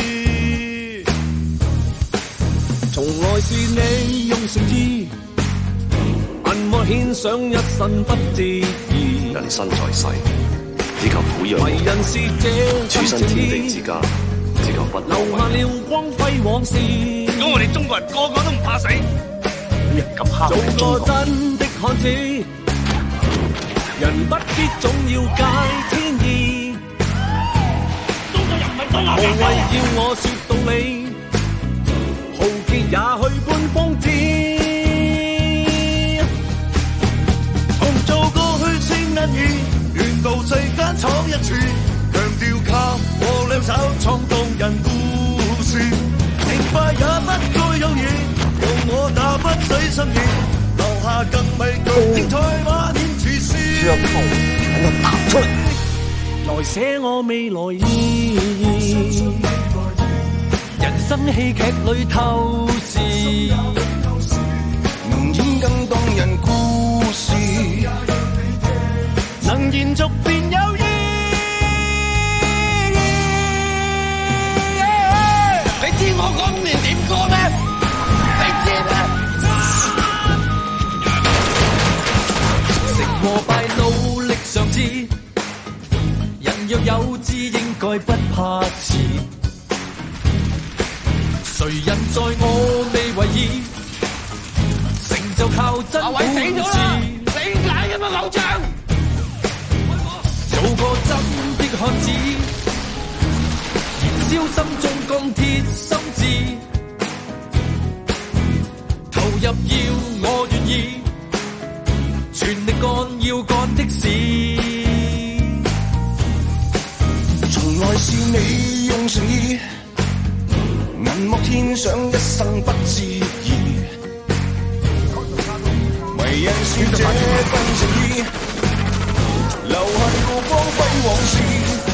從來是你用誠意，銀幕獻上一生不置疑。 人生在世，只求撫養為人是這處身天地之家，只求不留下了光輝往事。 如果我哋中國人個個都唔怕死，冇人敢蝦我哋中國。 做個真的漢子，人不必總要解天意。中國人唔係當無謂要我說道理。豪傑也去搬瘋子，同做過去千銀耳，願到世間闖一次，強調靠我兩手創動人故事，成敗也不該有意，用我那不死心意，留下更美更精彩畫面處事。需要靠我全都打出來，來寫我未來意。人生戲劇裏透視，能演更動人故事，能延續便有意。你知我嗰5年點過咩？你知咩？成和敗努力嘗試，人若有志應該不怕遲。誰人在我未為意，成就靠真本事。你奶咁嘅偶像，做個真的漢子，燃燒心中鋼鐵心志，投入要我願意，全力幹要幹的事。從來是你用誠意，銀幕天上一生不置疑，為人說這份誠意，留下了光輝往事。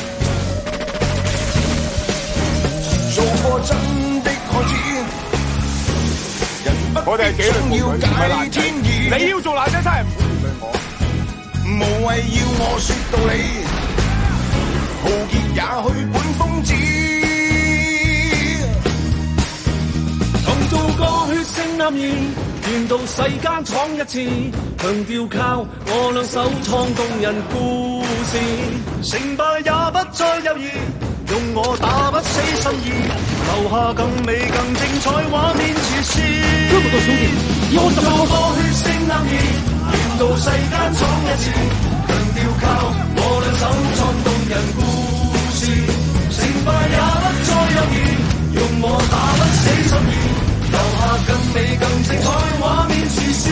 做個真的漢子，人不必總要解天意。你要做爛仔真係唔好面對我，無謂要我說道理，豪傑也去本瘋子。做個血性啱意，願到世間闖一次，強調靠我兩手創動人故事，成敗也不再猶豫，用我打不死心意，留下更美更精彩畫面處事。 這麼多兄弟，以後怎麼做個血性男兒，願到世間闖一次，強調靠我兩手創動人故事，成敗也不再猶豫，用我打不死心意，留下更美更精彩畫面處事，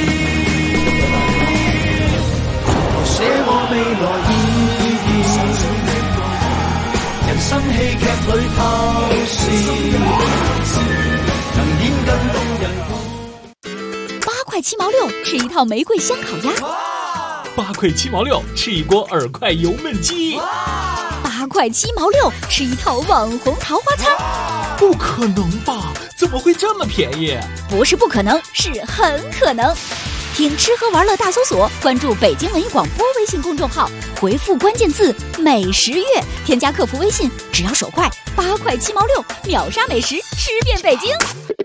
寫我未來意義，人生戲劇裏透視，能演更動人故。 8塊7毛6，吃一套玫瑰香烤鴨。 8塊7毛6，吃一鍋耳塊油燜雞。 8塊7毛6，吃一套網紅桃花餐。 不可能吧？怎麼會這麼便宜？ 不是不可能，是很可能。聽吃喝玩樂大搜索，關注北京文藝廣播微信公眾號，回復關鍵字美食月，添加客服微信，只要手快，8塊7毛6，秒殺美食，吃遍北京。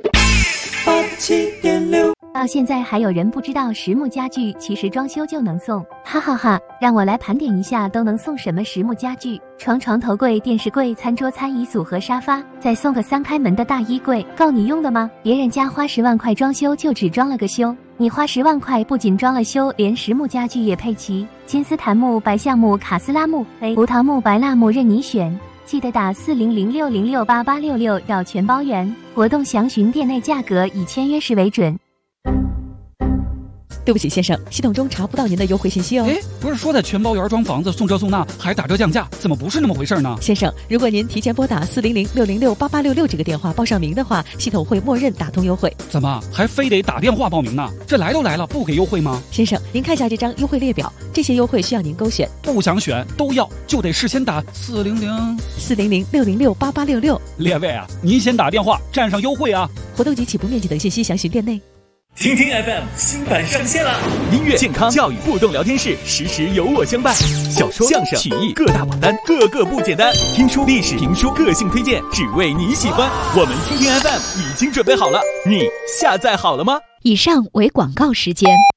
87.6。 到现在还有人不知道实木家具其实装修就能送，哈哈哈！让我来盘点一下都能送什么实木家具：床、头柜、电视柜、餐桌、餐椅组合、沙发，再送个3开门的大衣柜，够你用的吗？别人家花10万块装修就只装了个修，你花10万块不仅装了修，连实木家具也配齐，金丝檀木、白橡木、卡斯拉木、胡桃木、白蜡木任你选。记得打4006068866绕全包圆，活动详询店内价格，以签约时为准。 对不起，先生，系统中查不到您的优惠信息哦。 哎，不是说在全包圆装房子送车送那还打折降价，怎么不是那么回事呢？ 先生，如果您提前拨打4006068866这个电话报上名的话，系统会默认打通优惠。 怎么还非得打电话报名呢？这来都来了，不给优惠吗？ 先生，您看下这张优惠列表，这些优惠需要您勾选， 不想选都要，就得事先打 4006068866。 列位啊，您先打电话占上优惠啊！ 活动及起步面积等信息详询店内。 听听 FM 新版上线了，音乐、健康、教育、互动聊天室，时时有我相伴。小说、相声、曲艺各大榜单，个个不简单。听书、历史、评书，个性推荐，只为你喜欢。我们听听 FM 已经准备好了，你下载好了吗？ 以上为广告时间。